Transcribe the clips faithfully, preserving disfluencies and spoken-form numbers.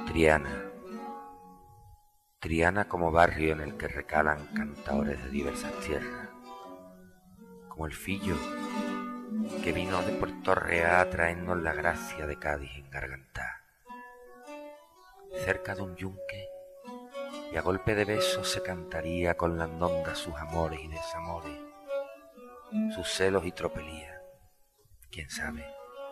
Triana. Triana como barrio en el que recalan cantaores de diversas tierras, como el Fillo, que vino de Puerto Real a traernos la gracia de Cádiz en Gargantá. Cerca de un yunque, y a golpe de besos se cantaría con landonga sus amores y desamores, sus celos y tropelías, quién sabe.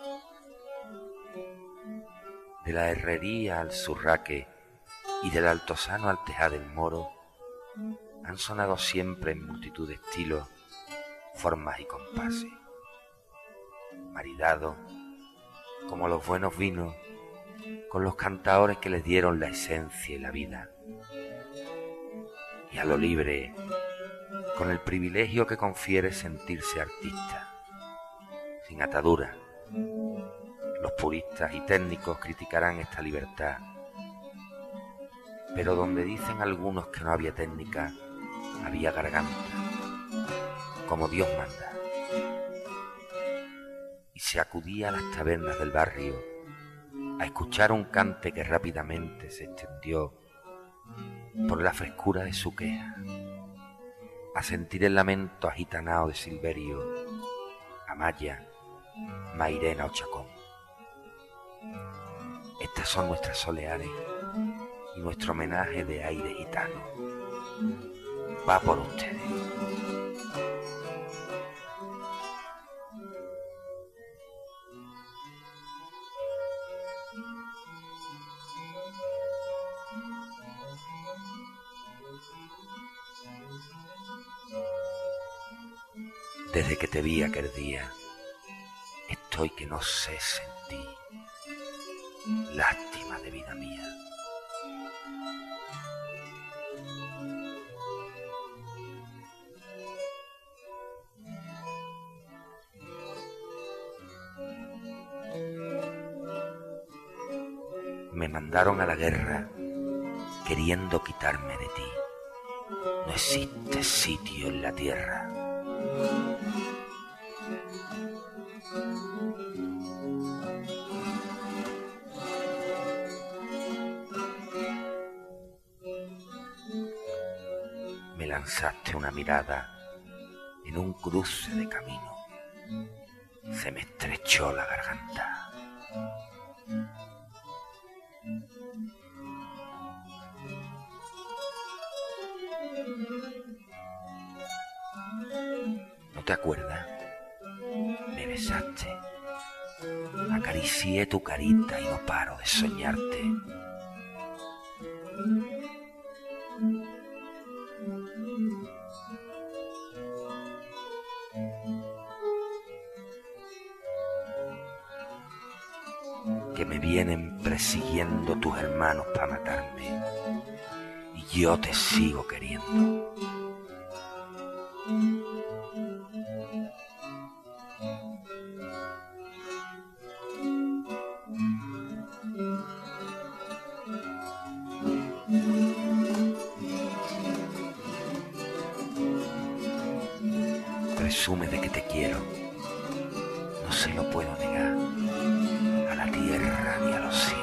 De la herrería al zurraque y del altozano al tejá del moro, han sonado siempre en multitud de estilos, formas y compases, maridados como los buenos vinos con los cantaores que les dieron la esencia y la vida, y a lo libre, con el privilegio que confiere sentirse artista, sin atadura. Los puristas y técnicos criticarán esta libertad, pero donde dicen algunos que no había técnica, había garganta, como Dios manda. Y se acudía a las tabernas del barrio a escuchar un cante que rápidamente se extendió por la frescura de su queja, a sentir el lamento agitanao de Silverio, Amaya, Mairena o Chacón. Estas son nuestras soleares y nuestro homenaje de aire gitano. Va por ustedes. Desde que te vi aquel día, estoy que no sé sentir. Lástima de vida mía. Me mandaron a la guerra queriendo quitarme de ti. No existe sitio en la tierra. Me lanzaste una mirada en un cruce de camino. Se me estrechó la garganta. ¿No te acuerdas? Me besaste, acaricié tu carita y no paro de soñarte. Que me vienen persiguiendo tus hermanos para matarme y yo te sigo queriendo. Presume de que te quiero, no se lo puedo negar a la tierra ni a los cielos.